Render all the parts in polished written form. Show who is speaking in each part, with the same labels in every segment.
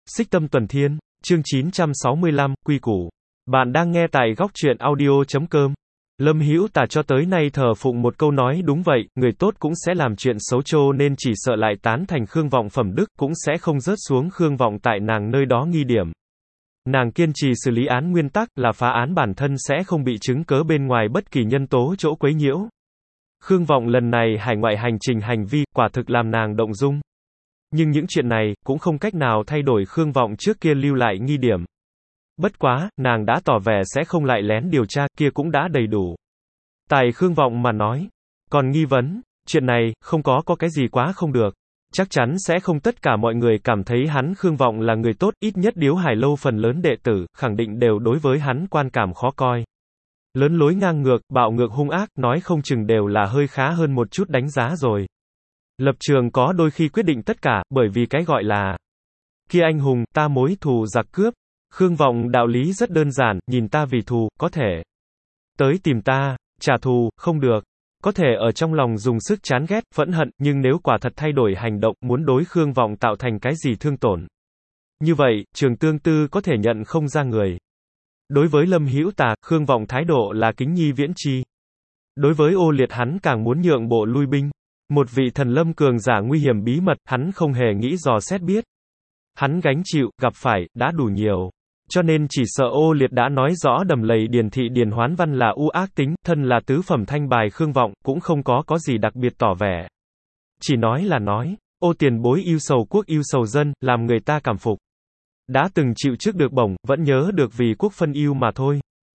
Speaker 1: Xích Tâm Tuần Thiên, chương 965, Quy Củ. Bạn đang nghe tại góc truyện audio.com. Lâm Hữu Tà cho tới nay thờ phụng một câu nói đúng vậy, người tốt cũng sẽ làm chuyện xấu trô nên chỉ sợ lại tán thành Khương Vọng phẩm đức, cũng sẽ không rớt xuống Khương Vọng tại nàng nơi đó nghi điểm. Nàng kiên trì xử lý án nguyên tắc là phá án bản thân sẽ không bị chứng cớ bên ngoài bất kỳ nhân tố chỗ quấy nhiễu. Khương Vọng lần này hải ngoại hành trình hành vi, quả thực làm nàng động dung. Nhưng những chuyện này, cũng không cách nào thay đổi Khương Vọng trước kia lưu lại nghi điểm. Bất quá, nàng đã tỏ vẻ sẽ không lại lén điều tra, kia cũng đã đầy đủ. Tại Khương Vọng mà nói. Còn nghi vấn, chuyện này, không có cái gì quá không được. Chắc chắn sẽ không tất cả mọi người cảm thấy hắn Khương Vọng là người tốt, ít nhất Điếu Hải Lâu phần lớn đệ tử, khẳng định đều đối với hắn quan cảm khó coi. Lớn lối ngang ngược, bạo ngược hung ác, nói không chừng đều là hơi khá hơn một chút đánh giá rồi. Lập trường có đôi khi quyết định tất cả, bởi vì cái gọi là kia anh hùng, ta mối thù giặc cướp. Khương Vọng đạo lý rất đơn giản, nhìn ta vì thù, có thể tới tìm ta, trả thù, không được. Có thể ở trong lòng dùng sức chán ghét, phẫn hận, nhưng nếu quả thật thay đổi hành động, muốn đối Khương Vọng tạo thành cái gì thương tổn. Như vậy, Trường Tương Tư có thể nhận không ra người. Đối với Lâm Hữu Tà, Khương Vọng thái độ là kính nhi viễn chi. Đối với Ô Liệt hắn càng muốn nhượng bộ lui binh. Một vị thần lâm cường giả nguy hiểm bí mật, hắn không hề nghĩ dò xét biết. Hắn gánh chịu, gặp phải, đã đủ nhiều. Cho nên chỉ sợ Ô Liệt đã nói rõ đầm lầy Điền Thị Điền Hoán Văn là u ác tính, thân là tứ phẩm thanh bài Khương Vọng, cũng không có gì đặc biệt tỏ vẻ. Chỉ nói là nói, ô tiền bối yêu sầu quốc yêu sầu dân, làm người ta cảm phục. Đã từng chịu trước được bổng, vẫn nhớ được vì quốc phân yêu mà thôi.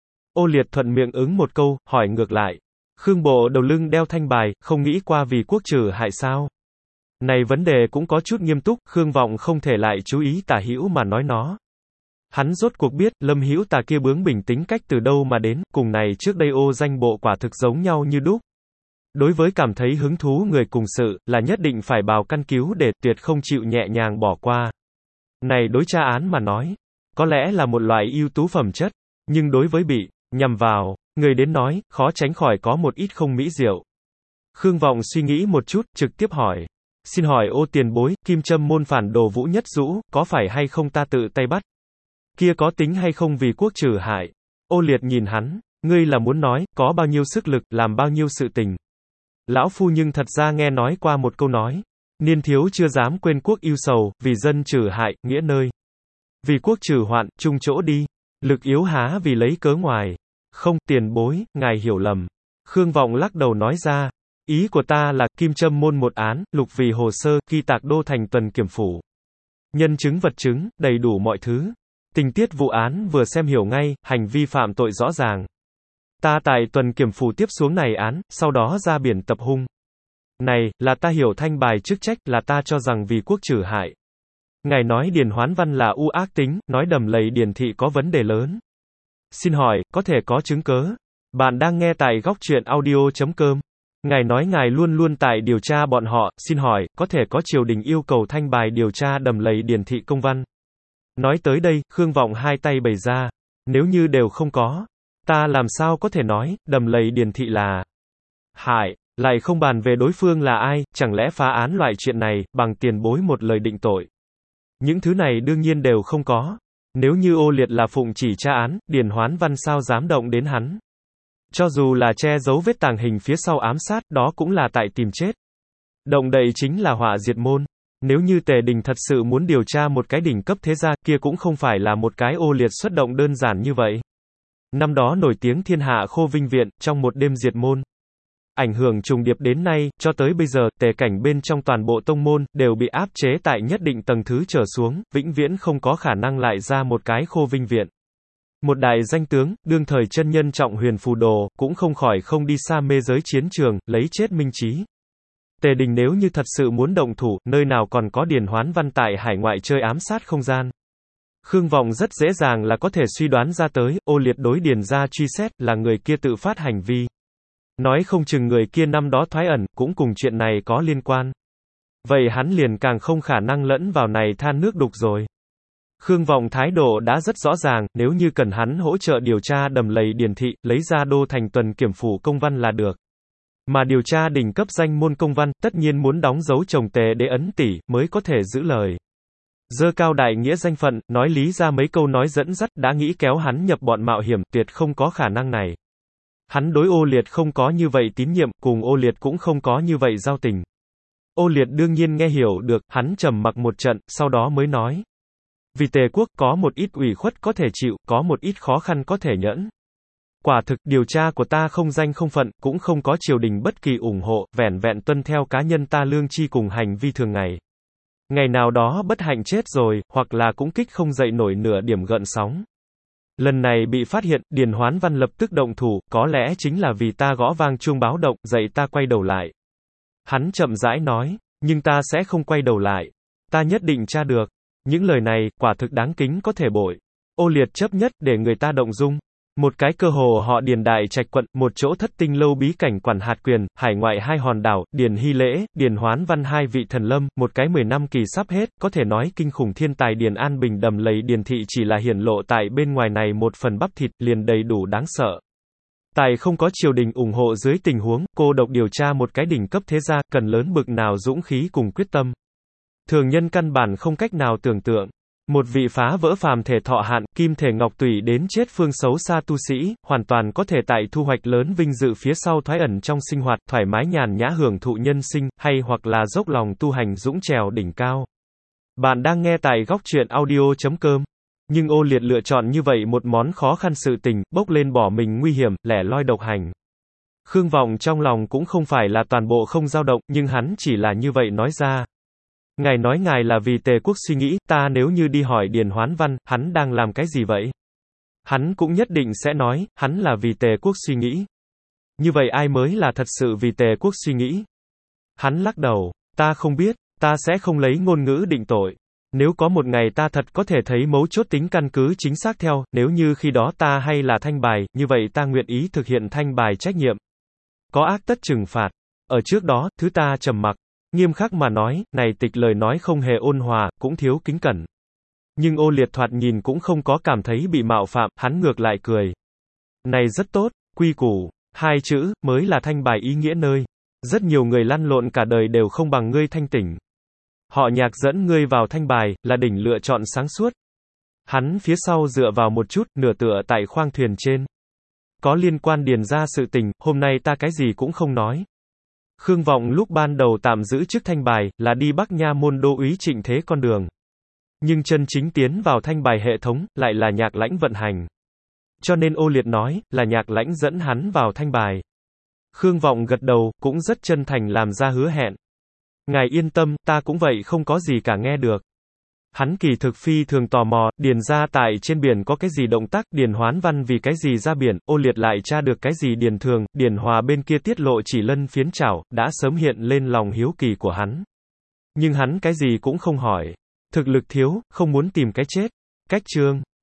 Speaker 1: Ô Liệt thuận miệng ứng một câu, hỏi ngược lại. Khương bộ đầu lưng đeo thanh bài, không nghĩ qua vì quốc trừ hại sao? Này vấn đề cũng có chút nghiêm túc, Khương Vọng không thể lại chú ý Tả Hữu mà nói nó. Hắn rốt cuộc biết, Lâm Hữu Tà kia bướng bỉnh tính cách từ đâu mà đến, cùng này trước đây ô danh bộ quả thực giống nhau như đúc. Đối với cảm thấy hứng thú người cùng sự, là nhất định phải bào căn cứu để tuyệt không chịu nhẹ nhàng bỏ qua. Này đối tra án mà nói, có lẽ là một loại ưu tú phẩm chất, nhưng đối với bị nhằm vào người đến nói, khó tránh khỏi có một ít không mỹ diệu. Khương Vọng suy nghĩ một chút, trực tiếp hỏi. Xin hỏi ô tiền bối, Kim Châm môn phản đồ Vũ Nhất Dũ, có phải hay không ta tự tay bắt? Kia có tính hay không vì quốc trừ hại? Ô Liệt nhìn hắn, ngươi là muốn nói, có bao nhiêu sức lực, làm bao nhiêu sự tình. Lão Phu nhưng thật ra nghe nói qua một câu nói. Niên thiếu chưa dám quên quốc yêu sầu, vì dân trừ hại, nghĩa nơi. Vì quốc trừ hoạn, chung chỗ đi. Lực yếu há vì lấy cớ ngoài. Không, tiền bối, ngài hiểu lầm. Khương Vọng lắc đầu nói ra. Ý của ta là, Kim Châm môn một án, lục vì hồ sơ, ghi tạc đô thành tuần kiểm phủ. Nhân chứng vật chứng, đầy đủ mọi thứ. Tình tiết vụ án vừa xem hiểu ngay, hành vi phạm tội rõ ràng. Ta tại tuần kiểm phủ tiếp xuống này án, sau đó ra biển tập hung. Này, là ta hiểu thanh bài chức trách, là ta cho rằng vì quốc trừ hại. Ngài nói Điền Hoán Văn là u ác tính, nói đầm lầy Điền Thị có vấn đề lớn. Xin hỏi, có thể có chứng cớ? Bạn đang nghe tại góc truyện audio.com. Ngài nói ngài luôn luôn tại điều tra bọn họ, xin hỏi, có thể có triều đình yêu cầu thanh bài điều tra đầm lầy Điền Thị công văn? Nói tới đây, Khương Vọng hai tay bày ra. Nếu như đều không có, ta làm sao có thể nói, đầm lầy Điền Thị là hại, lại không bàn về đối phương là ai, chẳng lẽ phá án loại chuyện này, bằng tiền bối một lời định tội. Những thứ này đương nhiên đều không có. Nếu như Ô Liệt là phụng chỉ tra án, Điền Hoán Văn sao dám động đến hắn. Cho dù là che giấu vết tàng hình phía sau ám sát, đó cũng là tại tìm chết. Động đậy chính là họa diệt môn. Nếu như Tề Đình thật sự muốn điều tra một cái đỉnh cấp thế gia, kia cũng không phải là một cái Ô Liệt xuất động đơn giản như vậy. Năm đó nổi tiếng thiên hạ Khô Vinh Viện, trong một đêm diệt môn. Ảnh hưởng trùng điệp đến nay, cho tới bây giờ, tề cảnh bên trong toàn bộ tông môn, đều bị áp chế tại nhất định tầng thứ trở xuống, vĩnh viễn không có khả năng lại ra một cái Khô Vinh Viện. Một đại danh tướng, đương thời chân nhân Trọng Huyền Phù Đồ, cũng không khỏi không đi xa mê giới chiến trường, lấy chết minh trí. Tề Đình nếu như thật sự muốn động thủ, nơi nào còn có Điền Hoán Văn tại hải ngoại chơi ám sát không gian. Khương Vọng rất dễ dàng là có thể suy đoán ra tới, Ô Liệt đối Điền gia truy xét, là người kia tự phát hành vi. Nói không chừng người kia năm đó thoái ẩn, cũng cùng chuyện này có liên quan. Vậy hắn liền càng không khả năng lẫn vào này than nước đục rồi. Khương Vọng thái độ đã rất rõ ràng, nếu như cần hắn hỗ trợ điều tra đầm lầy Điền Thị, lấy ra đô thành tuần kiểm phủ công văn là được. Mà điều tra đỉnh cấp danh môn công văn, tất nhiên muốn đóng dấu chồng Tề Đế ấn tỷ, mới có thể giữ lời. Dơ cao đại nghĩa danh phận, nói lý ra mấy câu nói dẫn dắt, đã nghĩ kéo hắn nhập bọn mạo hiểm, tuyệt không có khả năng này. Hắn đối Ô Liệt không có như vậy tín nhiệm, cùng Ô Liệt cũng không có như vậy giao tình. Ô Liệt đương nhiên nghe hiểu được, hắn trầm mặc một trận, sau đó mới nói. Vì Tề quốc, có một ít ủy khuất có thể chịu, có một ít khó khăn có thể nhẫn. Quả thực, điều tra của ta không danh không phận, cũng không có triều đình bất kỳ ủng hộ, vẻn vẹn tuân theo cá nhân ta lương tri cùng hành vi thường ngày. Ngày nào đó bất hạnh chết rồi, hoặc là cũng kích không dậy nổi nửa điểm gợn sóng. Lần này bị phát hiện, Điền Hoán Văn lập tức động thủ, có lẽ chính là vì ta gõ vang chuông báo động, dậy ta quay đầu lại. Hắn chậm rãi nói, nhưng ta sẽ không quay đầu lại. Ta nhất định tra được. Những lời này, quả thực đáng kính có thể bội. Ô Liệt chấp nhất để người ta động dung. Một cái cơ hồ họ Điền đại trạch quận, một chỗ thất tinh lâu bí cảnh quản hạt quyền, hải ngoại 2 hòn đảo, Điền Hy Lễ, Điền Hoán Văn 2 vị thần lâm, một cái 10 năm kỳ sắp hết, có thể nói kinh khủng thiên tài Điền An Bình đầm lầy Điền thị chỉ là hiển lộ tại bên ngoài này một phần bắp thịt, liền đầy đủ đáng sợ. Tại không có triều đình ủng hộ dưới tình huống, cô độc điều tra một cái đỉnh cấp thế gia, cần lớn bực nào dũng khí cùng quyết tâm. Thường nhân căn bản không cách nào tưởng tượng. Một vị phá vỡ phàm thể thọ hạn, kim thể ngọc tủy đến chết phương xấu xa tu sĩ, hoàn toàn có thể tại thu hoạch lớn vinh dự phía sau thoái ẩn trong sinh hoạt, thoải mái nhàn nhã hưởng thụ nhân sinh, hay hoặc là dốc lòng tu hành dũng trèo đỉnh cao. Bạn đang nghe tại góc truyện audio.com. Nhưng Ô Liệt lựa chọn như vậy một món khó khăn sự tình, bốc lên bỏ mình nguy hiểm, lẻ loi độc hành. Khương Vọng trong lòng cũng không phải là toàn bộ không dao động, nhưng hắn chỉ là như vậy nói ra. Ngài nói ngài là vì Tề quốc suy nghĩ, ta nếu như đi hỏi Điền Hoán Văn, hắn đang làm cái gì vậy? Hắn cũng nhất định sẽ nói, hắn là vì Tề quốc suy nghĩ. Như vậy ai mới là thật sự vì Tề quốc suy nghĩ? Hắn lắc đầu, ta không biết, ta sẽ không lấy ngôn ngữ định tội. Nếu có một ngày ta thật có thể thấy mấu chốt tính căn cứ chính xác theo, nếu như khi đó ta hay là thanh bài, như vậy ta nguyện ý thực hiện thanh bài trách nhiệm. Có ác tất trừng phạt. Ở trước đó, thứ ta trầm mặc. Nghiêm khắc mà nói, này tịch lời nói không hề ôn hòa, cũng thiếu kính cẩn. Nhưng Ô Liệt thoạt nhìn cũng không có cảm thấy bị mạo phạm, hắn ngược lại cười. Này rất tốt, quy củ, 2 chữ, mới là thanh bài ý nghĩa nơi. Rất nhiều người lăn lộn cả đời đều không bằng ngươi thanh tỉnh. Họ Nhạc dẫn ngươi vào thanh bài, là đỉnh lựa chọn sáng suốt. Hắn phía sau dựa vào một chút, nửa tựa tại khoang thuyền trên. Có liên quan Điền ra sự tình, hôm nay ta cái gì cũng không nói. Khương Vọng lúc ban đầu tạm giữ chức thanh bài, là đi Bắc Nha môn đô úy Trịnh Thế con đường. Nhưng chân chính tiến vào thanh bài hệ thống, lại là Nhạc Lãnh vận hành. Cho nên Ô Liệt nói, là Nhạc Lãnh dẫn hắn vào thanh bài. Khương Vọng gật đầu, cũng rất chân thành làm ra hứa hẹn. Ngài yên tâm, ta cũng vậy không có gì cả nghe được. Hắn kỳ thực phi thường tò mò, Điền ra tại trên biển có cái gì động tác, Điền Hoán Văn vì cái gì ra biển, Ô Liệt lại tra được cái gì Điền Thường, Điền Hòa bên kia tiết lộ chỉ lân phiến chảo, đã sớm hiện lên lòng hiếu kỳ của hắn. Nhưng hắn cái gì cũng không hỏi. Thực lực thiếu, không muốn tìm cái chết. Cách chương.